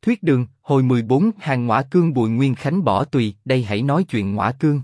Thuyết đường, hồi 14, hàng Ngõa Cương Bùi Nguyên Khánh bỏ tùy, đây hãy nói chuyện Ngõa Cương.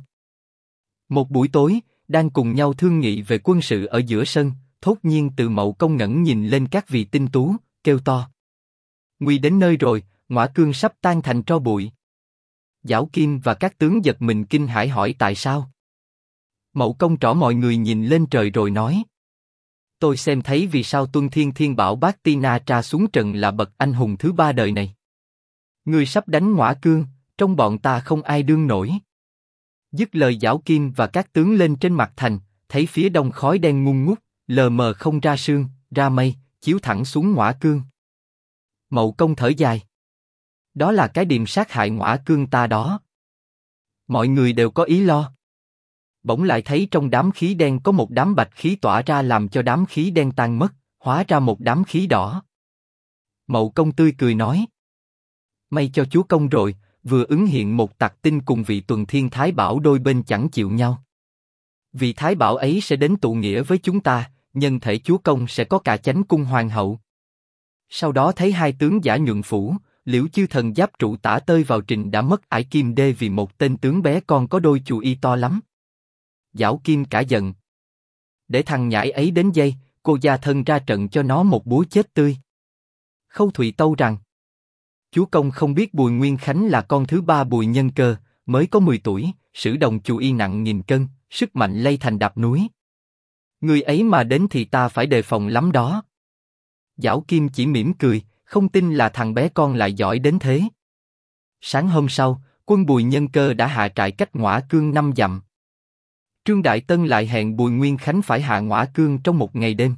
Một buổi tối, đang cùng nhau thương nghị về quân sự ở giữa sân, thốt nhiên Từ Mậu Công ngẩng nhìn lên các vị tinh tú, kêu to. Nguy đến nơi rồi, Ngõa Cương sắp tan thành tro bụi. Giảo Kim và các tướng giật mình kinh hãi hỏi tại sao. Mậu Công trỏ mọi người nhìn lên trời rồi nói. Tôi xem thấy vì sao Tuân Thiên Thiên bảo bác Tina tra xuống trần là bậc anh hùng thứ 3 đời này. Người sắp đánh Ngõa Cương, trong bọn ta không ai đương nổi. Dứt lời Giảo Kim và các tướng lên trên mặt thành, thấy phía đông khói đen ngung ngút, lờ mờ không ra sương, ra mây, chiếu thẳng xuống Ngõa Cương. Mậu Công thở dài. Đó là cái điềm sát hại Ngõa Cương ta đó. Mọi người đều có ý lo. Bỗng lại thấy trong đám khí đen có một đám bạch khí tỏa ra làm cho đám khí đen tan mất, hóa ra một đám khí đỏ. Mậu Công tươi cười nói. May cho chúa công rồi, vừa ứng hiện một tặc tinh cùng vị Tuần Thiên Thái Bảo đôi bên chẳng chịu nhau. Vị Thái Bảo ấy sẽ đến tụ nghĩa với chúng ta, nhân thể chúa công sẽ có cả chánh cung hoàng hậu. Sau đó thấy hai tướng giả nhuận phủ, Liễu Chư Thần giáp trụ tả tơi vào trình đã mất ải kim đê vì một tên tướng bé con có đôi chù y to lắm. Giảo Kim cả giận. Để thằng nhãi ấy đến dây, cô gia thân ra trận cho nó một búa chết tươi. Khâu Thụy tâu rằng. Chúa công không biết Bùi Nguyên Khánh là con thứ 3 Bùi Nhân Cơ, mới có 10 tuổi, sử đồng chù y nặng 1000 cân, sức mạnh lay thành đạp núi. Người ấy mà đến thì ta phải đề phòng lắm đó. Giảo Kim chỉ mỉm cười, không tin là thằng bé con lại giỏi đến thế. Sáng hôm sau, quân Bùi Nhân Cơ đã hạ trại cách Ngõa Cương 5 dặm. Trương Đại Tân lại hẹn Bùi Nguyên Khánh phải hạ Ngõa Cương trong một ngày đêm.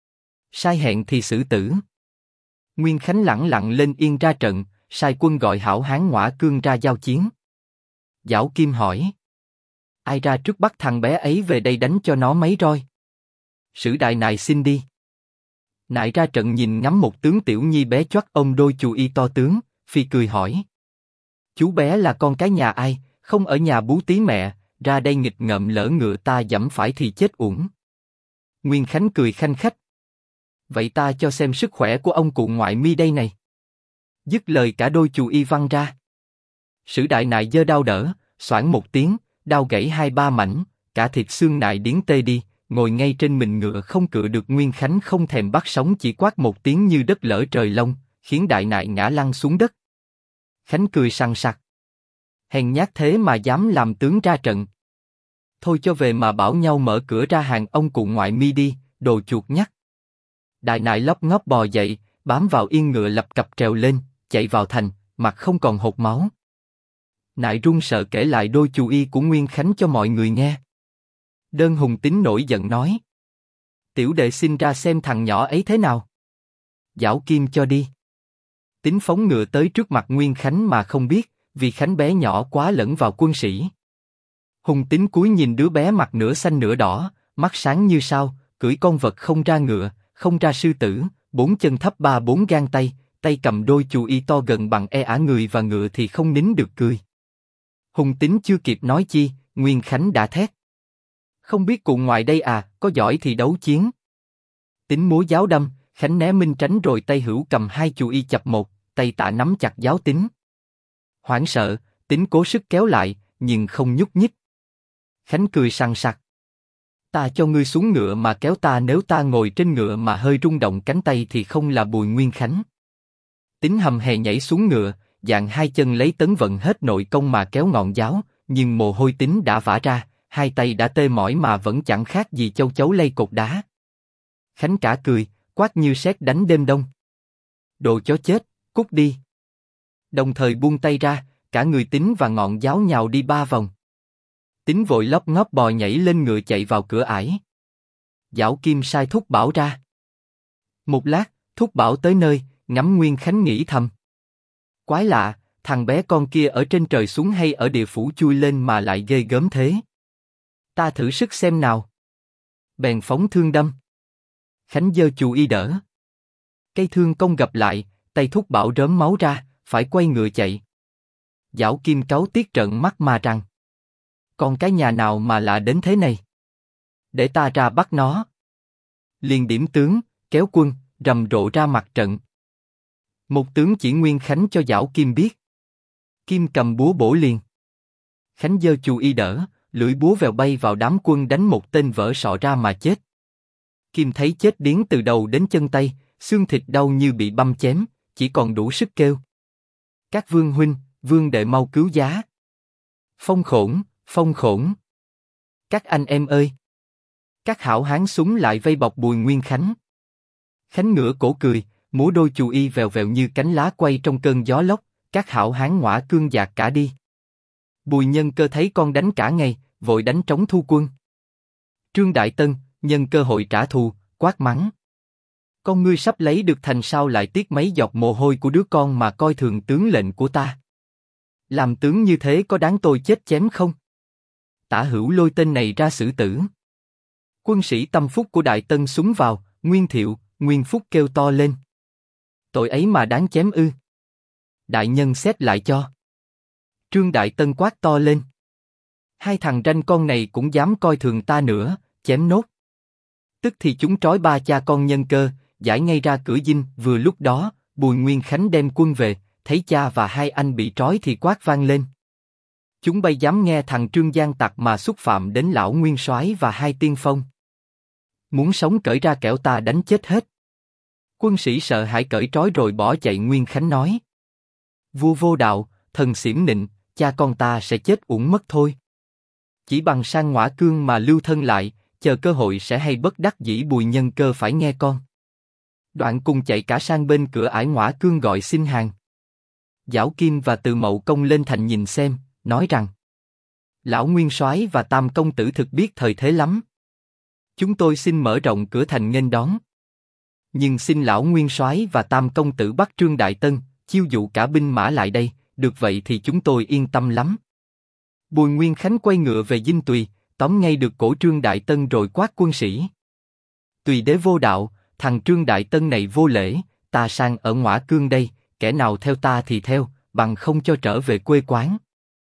Sai hẹn thì xử tử. Nguyên Khánh lẳng lặng lên yên ra trận, sai quân gọi hảo hán Ngõa Cương ra giao chiến. Giảo Kim hỏi. Ai ra trước bắt thằng bé ấy về đây đánh cho nó mấy roi? Sử đại nài xin đi. Nại ra trận nhìn ngắm một tướng tiểu nhi bé choắt ôm đôi chù y to tướng, phi cười hỏi. Chú bé là con cái nhà ai, không ở nhà bú tí mẹ, ra đây nghịch ngợm lỡ ngựa ta giẫm phải thì chết uổng. Nguyên Khánh cười khanh khách. Vậy ta cho xem sức khỏe của ông cụ ngoại mi đây này. Dứt lời cả đôi chù y văng ra. Sử đại nại giơ đao đỡ, xoảng một tiếng, đao gãy 2-3 mảnh, cả thịt xương nại điếng tê đi, ngồi ngay trên mình ngựa không cựa được. Nguyên Khánh không thèm bắt sống chỉ quát một tiếng như đất lở trời long, khiến đại nại ngã lăn xuống đất. Khánh cười sằng sặc. Hèn nhát thế mà dám làm tướng ra trận. Thôi cho về mà bảo nhau mở cửa ra hàng ông cụ ngoại mi đi, đồ chuột nhắt. Đại nại lóc ngóp bò dậy, bám vào yên ngựa lập cập trèo lên, chạy vào thành, mặt không còn hột máu. Nại run sợ kể lại đôi chù y của Nguyên Khánh cho mọi người nghe. Đơn Hùng Tín nổi giận nói. Tiểu đệ xin ra xem thằng nhỏ ấy thế nào. Giảo Kim cho đi. Tín phóng ngựa tới trước mặt Nguyên Khánh mà không biết, vì Khánh bé nhỏ quá lẫn vào quân sĩ. Hùng Tín cúi nhìn đứa bé mặt nửa xanh nửa đỏ, mắt sáng như sao, cưỡi con vật không ra ngựa, không ra sư tử, 4 chân thấp 3-4 gang tay, tay cầm đôi chù y to gần bằng ả người và ngựa thì không nín được cười. Hùng Tín chưa kịp nói chi, Nguyên Khánh đã thét. Không biết cụ ngoại đây à, có giỏi thì đấu chiến. Tín múa giáo đâm, Khánh né minh tránh rồi tay hữu cầm 2 chù y chập một, tay tạ nắm chặt giáo Tín. Hoảng sợ, Tín cố sức kéo lại, nhưng không nhúc nhích. Khánh cười sằng sặc. Ta cho ngươi xuống ngựa mà kéo ta, nếu ta ngồi trên ngựa mà hơi rung động cánh tay thì không là Bùi Nguyên Khánh. Tín hầm hè nhảy xuống ngựa, dạng 2 chân lấy tấn vận hết nội công mà kéo ngọn giáo, nhưng mồ hôi Tín đã vã ra, 2 tay đã tê mỏi mà vẫn chẳng khác gì châu chấu lay cột đá. Khánh cả cười, quát như sét đánh đêm đông. Đồ chó chết, cút đi. Đồng thời buông tay ra, cả người Tín và ngọn giáo nhào đi 3 vòng. Tín vội lóp ngóp bò nhảy lên ngựa chạy vào cửa ải. Giảo Kim sai Thúc Bảo ra. Một lát, Thúc Bảo tới nơi, ngắm Nguyên Khánh nghĩ thầm. Quái lạ, thằng bé con kia ở trên trời xuống hay ở địa phủ chui lên mà lại ghê gớm thế. Ta thử sức xem nào. Bèn phóng thương đâm. Khánh giơ chù y đỡ. Cây thương công gập lại, tay Thúc Bảo rớm máu ra, phải quay ngựa chạy. Giảo Kim cáu tiết trợn mắt mà rằng. Con cái nhà nào mà lạ đến thế này? Để ta ra bắt nó. Liền điểm tướng, kéo quân, rầm rộ ra mặt trận. Một tướng chỉ Nguyên Khánh cho Giảo Kim biết. Kim cầm búa bổ liền. Khánh giơ chù y đỡ, lưỡi búa vèo bay vào đám quân đánh một tên vỡ sọ ra mà chết. Kim thấy chết điếng từ đầu đến chân tay, xương thịt đau như bị băm chém, chỉ còn đủ sức kêu. Các vương huynh, vương đệ mau cứu giá. Phong khổn, phong khổn. Các anh em ơi. Các hảo hán súng lại vây bọc Bùi Nguyên Khánh. Khánh ngửa cổ cười, múa đôi chù y vèo vèo như cánh lá quay trong cơn gió lốc, các hảo hán ngõa cương dạt cả đi. Bùi Nhân Cơ thấy con đánh cả ngày, vội đánh trống thu quân. Trương Đại Tân nhân cơ hội trả thù, quát mắng: con ngươi sắp lấy được thành sao lại tiếc mấy giọt mồ hôi của đứa con mà coi thường tướng lệnh của ta? Làm tướng như thế có đáng tôi chết chém không? Tả Hữu lôi tên này ra xử tử. Quân sĩ tâm phúc của Đại Tân súng vào, Nguyên Thiệu, Nguyên Phúc kêu to lên: tội ấy mà đáng chém ư? Đại nhân xét lại cho. Trương Đại Tân quát to lên: hai thằng ranh con này cũng dám coi thường ta nữa, chém nốt. Tức thì chúng trói ba cha con Nhân Cơ, giải ngay ra cửa dinh. Vừa lúc đó, Bùi Nguyên Khánh đem quân về, thấy cha và hai anh bị trói thì quát vang lên: chúng bay dám nghe thằng Trương Giang tặc mà xúc phạm đến lão Nguyên Soái và hai tiên phong. Muốn sống cởi ra kẻo ta đánh chết hết. Quân sĩ sợ hãi cởi trói rồi bỏ chạy. Nguyên Khánh nói: vua vô đạo, thần xỉm nịnh, cha con ta sẽ chết uổng mất thôi. Chỉ bằng sang Ngõa Cương mà lưu thân lại, chờ cơ hội sẽ hay. Bất đắc dĩ Bùi Nhân Cơ phải nghe con. Đoạn cùng chạy cả sang bên cửa ải Ngõa Cương gọi xin hàng. Giảo Kim và Từ Mậu Công lên thành nhìn xem, nói rằng: lão Nguyên Soái và Tam công tử thực biết thời thế lắm. Chúng tôi xin mở rộng cửa thành nghênh đón. Nhưng xin lão Nguyên Soái và Tam công tử bắt Trương Đại Tân, chiêu dụ cả binh mã lại đây, được vậy thì chúng tôi yên tâm lắm. Bùi Nguyên Khánh quay ngựa về dinh Tùy, tóm ngay được cổ Trương Đại Tân rồi quát quân sĩ: Tùy đế vô đạo, thằng Trương Đại Tân này vô lễ, ta sang ở Ngõa Cương đây, kẻ nào theo ta thì theo, bằng không cho trở về quê quán.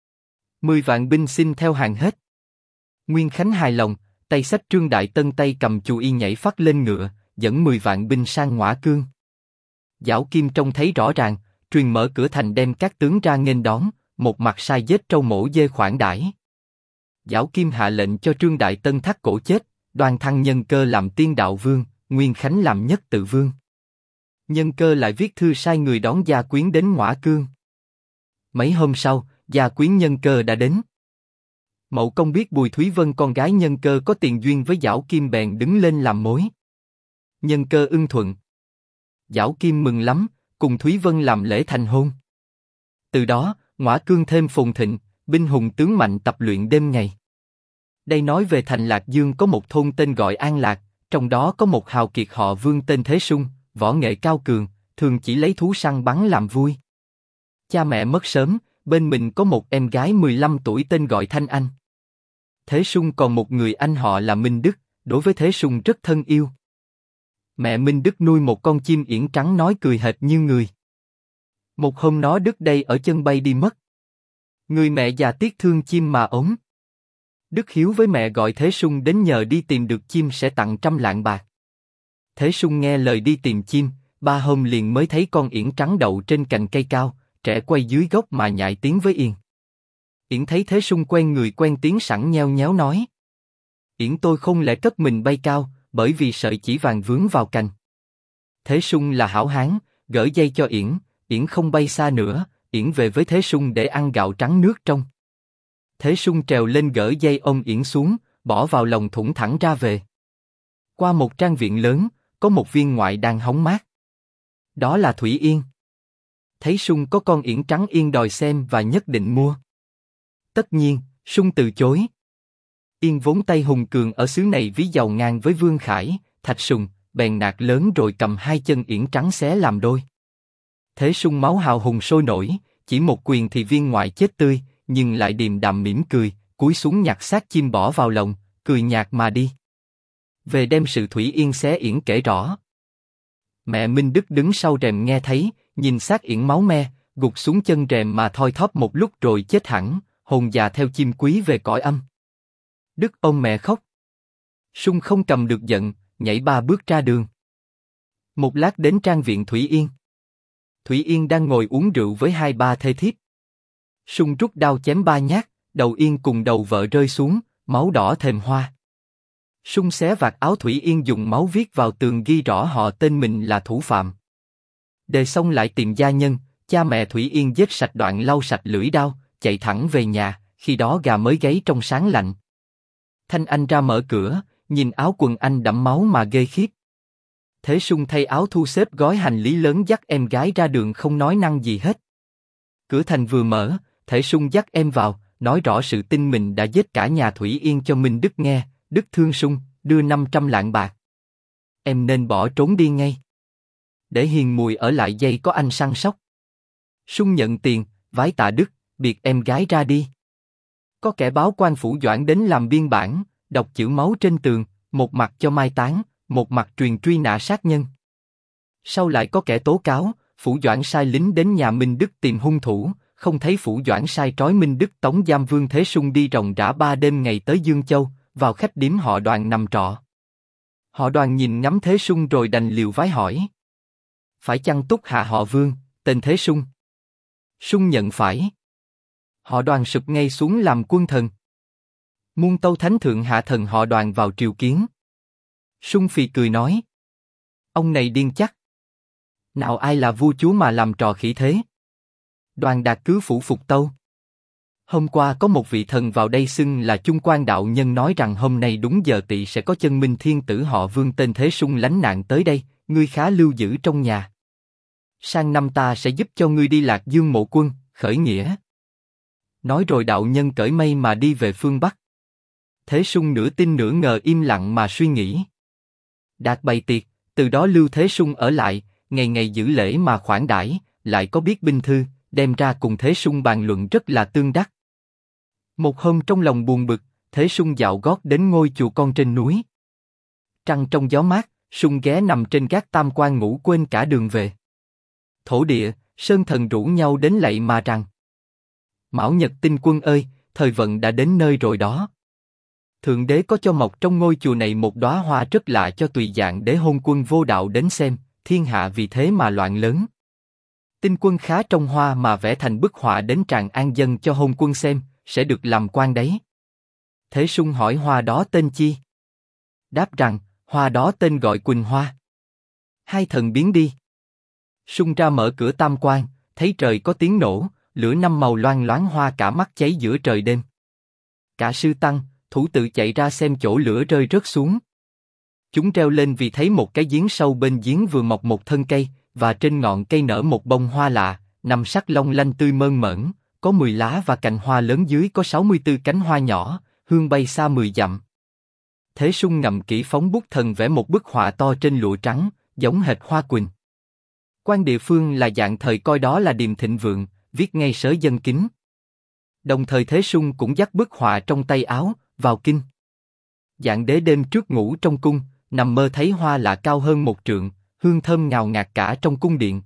10 vạn binh xin theo hàng hết. Nguyên Khánh hài lòng, tay xách Trương Đại Tân, tay cầm chù y nhảy phắt lên ngựa, dẫn 10 vạn binh sang Ngõa Cương. Giảo Kim trông thấy rõ ràng, truyền mở cửa thành đem các tướng ra nghênh đón, một mặt sai giết trâu mổ dê khoản đãi. Giảo Kim hạ lệnh cho Trương Đại Tân thắt cổ chết, đoan thăng Nhân Cơ làm tiên đạo vương, Nguyên Khánh làm nhất tự vương. Nhân Cơ lại viết thư sai người đón gia quyến đến Ngõa Cương. Mấy hôm sau, gia quyến Nhân Cơ đã đến. Mậu Công biết Bùi Thúy Vân con gái Nhân Cơ có tiền duyên với Giảo Kim bèn đứng lên làm mối. Nhân Cơ ưng thuận. Giảo Kim mừng lắm, cùng Thúy Vân làm lễ thành hôn. Từ đó, Ngõa Cương thêm phồn thịnh, binh hùng tướng mạnh tập luyện đêm ngày. Đây nói về thành Lạc Dương có một thôn tên gọi An Lạc, trong đó có một hào kiệt họ Vương tên Thế Sung, võ nghệ cao cường, thường chỉ lấy thú săn bắn làm vui. Cha mẹ mất sớm, bên mình có một em gái 15 tuổi tên gọi Thanh Anh. Thế Sung còn một người anh họ là Minh Đức, đối với Thế Sung rất thân yêu. Mẹ Minh Đức nuôi một con chim yển trắng nói cười hệt như người. Một hôm nó đứt đây ở chân bay đi mất. Người mẹ già tiếc thương chim mà ốm. Đức hiếu với mẹ gọi Thế Sung đến nhờ đi tìm được chim sẽ tặng 100 lạng bạc. Thế Sung nghe lời đi tìm chim, 3 hôm liền mới thấy con yển trắng đậu trên cành cây cao, trẻ quay dưới gốc mà nhại tiếng với Yên. Yển thấy Thế Sung quen người quen tiếng sẵn nheo nhéo nói: Yển tôi không lẽ cất mình bay cao, bởi vì sợi chỉ vàng vướng vào cành. Thế Sung là hảo hán, gỡ dây cho Yển, Yển không bay xa nữa, Yển về với Thế Sung để ăn gạo trắng nước trong. Thế Sung trèo lên gỡ dây ôm Yển xuống, bỏ vào lồng thủng thẳng ra về. Qua một trang viện lớn, có một viên ngoại đang hóng mát. Đó là Thủy Yên. Thấy Sung có con yển trắng Yên đòi xem và nhất định mua. Tất nhiên, Sung từ chối. Yên vốn tay hùng cường ở xứ này ví giàu ngang với Vương Khải, Thạch Sùng, bèn nạt lớn rồi cầm 2 chân yển trắng xé làm đôi. Thế Sung máu hào hùng sôi nổi, chỉ một quyền thì viên ngoại chết tươi, nhưng lại điềm đạm mỉm cười, cúi xuống nhặt xác chim bỏ vào lồng, cười nhạt mà đi. Về đem sự Thủy Yên xé yển kể rõ. Mẹ Minh Đức đứng sau rèm nghe thấy, nhìn xác yển máu me, gục xuống chân rèm mà thoi thóp một lúc rồi chết hẳn, hồn già theo chim quý về cõi âm. Đức ôm mẹ khóc. Sung không cầm được giận, nhảy 3 bước ra đường. Một lát đến trang viện Thủy Yên. Thủy Yên đang ngồi uống rượu với hai ba thê thiếp. Sung rút đao chém ba nhát, đầu Yên cùng đầu vợ rơi xuống, máu đỏ thềm hoa. Sung xé vạt áo Thủy Yên dùng máu viết vào tường ghi rõ họ tên mình là thủ phạm. Đề xong lại tìm gia nhân, cha mẹ Thủy Yên giết sạch Đoạn lau sạch lưỡi đao, chạy thẳng về nhà, khi đó gà mới gáy trong sáng lạnh. Thanh Anh ra mở cửa, nhìn áo quần anh đẫm máu mà ghê khiếp. Thế Sung thay áo thu xếp gói hành lý lớn dắt em gái ra đường không nói năng gì hết. Cửa thành vừa mở, Thế Sung dắt em vào, nói rõ sự tin mình đã giết cả nhà Thủy Yên cho Minh Đức nghe. Đức thương Sung, đưa 500 lạng bạc. Em nên bỏ trốn đi ngay. Để Hiền Mùi ở lại dây có anh săn sóc. Sung nhận tiền, vái tạ Đức, biệt em gái ra đi. Có kẻ báo quan phủ Doãn đến làm biên bản, đọc chữ máu trên tường, một mặt cho mai táng, một mặt truyền truy nã sát nhân. Sau lại có kẻ tố cáo, phủ Doãn sai lính đến nhà Minh Đức tìm hung thủ, không thấy phủ Doãn sai trói Minh Đức tống giam Vương Thế Sung đi ròng rã 3 đêm ngày tới Dương Châu, vào khách điếm họ Đoàn nằm trọ. Họ Đoàn nhìn ngắm Thế Sung rồi đành liều vái hỏi. Phải chăng túc hạ họ Vương, tên Thế Sung? Sung nhận phải. Họ Đoàn sụp ngay xuống làm quân thần. Muôn tâu thánh thượng hạ thần họ Đoàn vào triều kiến. Sung phì cười nói. Ông này điên chắc. Nào ai là vua chúa mà làm trò khỉ thế? Đoàn Đạt cứ phủ phục tâu. Hôm qua có một vị thần vào đây xưng là Chung Quan đạo nhân nói rằng hôm nay đúng giờ tỵ sẽ có chân minh thiên tử họ Vương tên Thế Sung lánh nạn tới đây, ngươi khá lưu giữ trong nhà. Sang năm ta sẽ giúp cho ngươi đi Lạc Dương mộ quân, khởi nghĩa. Nói rồi đạo nhân cởi mây mà đi về phương Bắc. Thế Sung nửa tin nửa ngờ im lặng mà suy nghĩ. Đạt bày tiệc, từ đó lưu Thế Sung ở lại, ngày ngày giữ lễ mà khoản đãi, lại có biết binh thư, đem ra cùng Thế Sung bàn luận rất là tương đắc. Một hôm trong lòng buồn bực, Thế Sung dạo gót đến ngôi chùa con trên núi. Trăng trong gió mát, Sung ghé nằm trên gác tam quan ngủ quên cả đường về. Thổ địa, sơn thần rủ nhau đến lạy mà rằng: Mão Nhật Tinh Quân ơi, thời vận đã đến nơi rồi đó. Thượng đế có cho mọc trong ngôi chùa này một đóa hoa rất lạ cho tùy dạng để hôn quân vô đạo đến xem, thiên hạ vì thế mà loạn lớn. Tinh Quân khá trong hoa mà vẽ thành bức họa đến Tràng An dân cho hôn quân xem, sẽ được làm quan đấy. Thế Sung hỏi hoa đó tên chi? Đáp rằng, hoa đó tên gọi Quỳnh Hoa. Hai thần biến đi. Sung ra mở cửa tam quan, thấy trời có tiếng nổ, lửa năm màu loang loáng hoa cả mắt cháy giữa trời đêm. Cả sư tăng, thủ tự chạy ra xem chỗ lửa rơi rớt xuống. Chúng reo lên vì thấy một cái giếng sâu bên giếng vừa mọc một thân cây, và trên ngọn cây nở một bông hoa lạ, năm sắc long lanh tươi mơn mởn, có 10 lá và cành hoa lớn dưới có 64 cánh hoa nhỏ, hương bay xa 10 dặm. Thế Sung ngậm kỹ phóng bút thần vẽ một bức họa to trên lụa trắng, giống hệt hoa quỳnh. Quan địa phương là dạng thời coi đó là điềm thịnh vượng, viết ngay sớ dân kính. Đồng thời Thế Sung cũng dắt bức họa trong tay áo, vào kinh. Dạng đế đêm trước ngủ trong cung, nằm mơ thấy hoa lạ cao hơn 1 trượng, hương thơm ngào ngạt cả trong cung điện.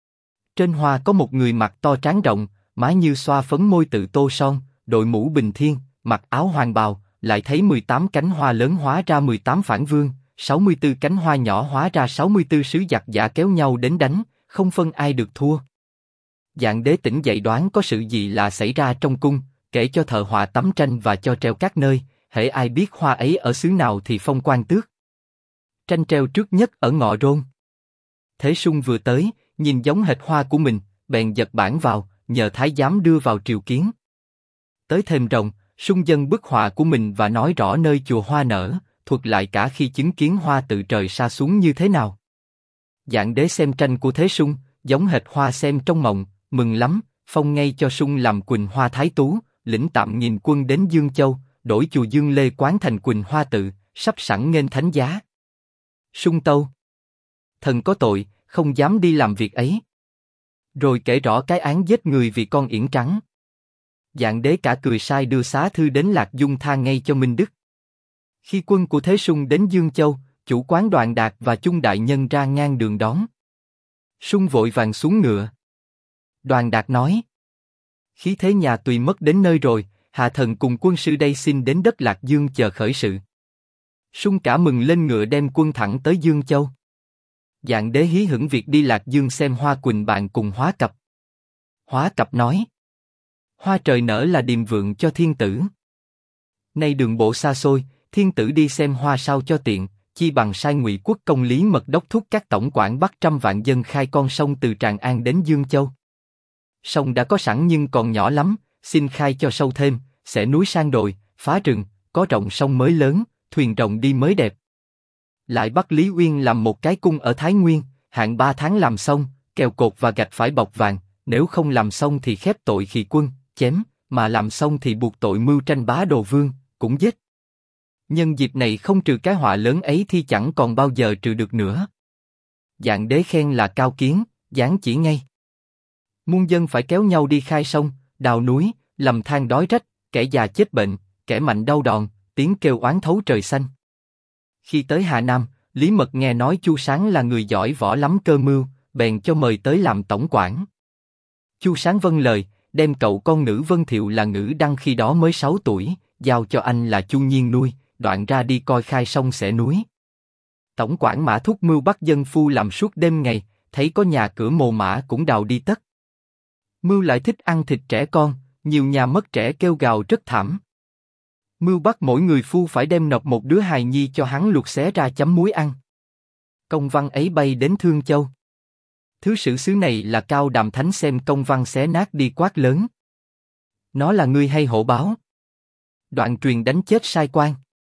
Trên hoa có một người mặt to trán rộng, má như xoa phấn môi tự tô son, đội mũ bình thiên, mặc áo hoàng bào, lại thấy 18 cánh hoa lớn hóa ra 18 phản vương, 64 cánh hoa nhỏ hóa ra 64 sứ giặc giả kéo nhau đến đánh, không phân ai được thua. Dạng đế tỉnh dậy đoán có sự gì lạ xảy ra trong cung, kể cho thợ họa tắm tranh và cho treo các nơi, hễ ai biết hoa ấy ở xứ nào thì phong quan tước. Tranh treo trước nhất ở Ngọ Rôn. Thế Sung vừa tới, nhìn giống hệt hoa của mình, bèn giật bản vào, nhờ thái giám đưa vào triều kiến. Tới thềm rồng, Sung dâng bức họa của mình và nói rõ nơi chùa hoa nở, thuật lại cả khi chứng kiến hoa từ trời sa xuống như thế nào. Dạng đế xem tranh của Thế Sung, giống hệt hoa xem trong mộng, mừng lắm, phong ngay cho Sung làm Quỳnh Hoa Thái Tú, lĩnh tạm nghìn quân đến Dương Châu, đổi chùa Dương Lê quán thành Quỳnh Hoa tự, sắp sẵn nghênh thánh giá. Sung tâu: Thần có tội, không dám đi làm việc ấy. Rồi kể rõ cái án giết người vì con yển trắng. Dạng đế cả cười sai đưa xá thư đến Lạc Dung tha ngay cho Minh Đức. Khi quân của Thế Sung đến Dương Châu, chủ quán Đoàn Đạt và Chung đại nhân ra ngang đường đón. Sung vội vàng xuống ngựa. Đoàn Đạt nói: Khí thế nhà Tùy mất đến nơi rồi, hạ thần cùng quân sư đây xin đến đất Lạc Dương chờ khởi sự. Sung cả mừng lên ngựa đem quân thẳng tới Dương Châu. Dạng Đế hí hửng việc đi Lạc Dương xem Hoa Quỳnh bạn cùng Hóa Cập. Hóa Cập nói: Hoa trời nở là điềm vượng cho thiên tử. Nay đường bộ xa xôi, thiên tử đi xem hoa sao cho tiện, chi bằng sai Ngụy Quốc công Lý Mật đốc thúc các tổng quản bắt 100 vạn dân khai con sông từ Tràng An đến Dương Châu. Sông đã có sẵn nhưng còn nhỏ lắm, xin khai cho sâu thêm, xẻ núi sang đồi, phá rừng, có rộng sông mới lớn, thuyền rồng đi mới đẹp. Lại bắt Lý Uyên làm một cái cung ở Thái Nguyên, hạn 3 tháng làm xong, kèo cột và gạch phải bọc vàng, nếu không làm xong thì khép tội khì quân, chém, mà làm xong thì buộc tội mưu tranh bá đồ vương, cũng giết. Nhân dịp này không trừ cái họa lớn ấy thì chẳng còn bao giờ trừ được nữa. Dạng Đế khen là cao kiến, dáng chỉ ngay. Muôn dân phải kéo nhau đi khai sông, đào núi, lầm than đói rách, kẻ già chết bệnh, kẻ mạnh đau đòn, tiếng kêu oán thấu trời xanh. Khi tới Hà Nam, Lý Mật nghe nói Chu Sáng là người giỏi võ lắm cơ mưu, bèn cho mời tới làm tổng quản. Chu Sáng vâng lời, đem cậu con nữ Vân Thiệu là Ngữ Đăng khi đó mới 6 tuổi, giao cho anh là Chu Nhiên nuôi, đoạn ra đi coi khai sông xẻ núi. Tổng quản Mã Thúc Mưu bắt dân phu làm suốt đêm ngày, thấy có nhà cửa mồ mả cũng đào đi tất. Mưu lại thích ăn thịt trẻ con, nhiều nhà mất trẻ kêu gào rất thảm. Mưu bắt mỗi người phu phải đem nộp một đứa hài nhi cho hắn luộc xé ra chấm muối ăn. Công văn ấy bay đến Thương Châu. Thứ sử xứ này là Cao Đàm Thánh xem công văn xé nát đi quát lớn: Nó là ngươi hay hổ báo? Đoạn truyền đánh chết sai quan.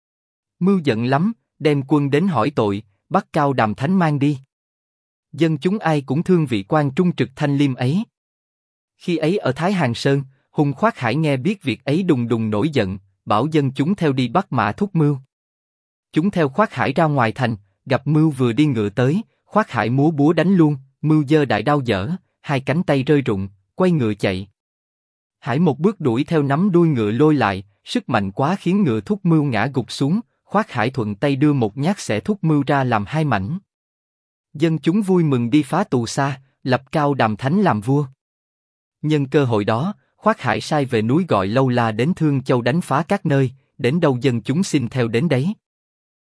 Mưu giận lắm, đem quân đến hỏi tội, bắt Cao Đàm Thánh mang đi. Dân chúng ai cũng thương vị quan trung trực thanh liêm ấy. Khi ấy ở Thái Hàng Sơn, Hùng Khoát Hải nghe biết việc ấy đùng đùng nổi giận, bảo dân chúng theo đi bắt Mã Thúc Mưu. Chúng theo Khoát Hải ra ngoài thành, gặp Mưu vừa đi ngựa tới, Khoát Hải múa búa đánh luôn, Mưu giơ đại đao dở, hai cánh tay rơi rụng, quay ngựa chạy. Hải một bước đuổi theo nắm đuôi ngựa lôi lại, sức mạnh quá khiến ngựa Thúc Mưu ngã gục xuống, Khoát Hải thuận tay đưa một nhát xẻ Thúc Mưu ra làm hai mảnh. Dân chúng vui mừng đi phá tù xa, lập Cao Đàm Thánh làm vua. Nhân cơ hội đó, Khoát Hải sai về núi gọi Lâu La đến Thương Châu đánh phá các nơi, đến đâu dân chúng xin theo đến đấy.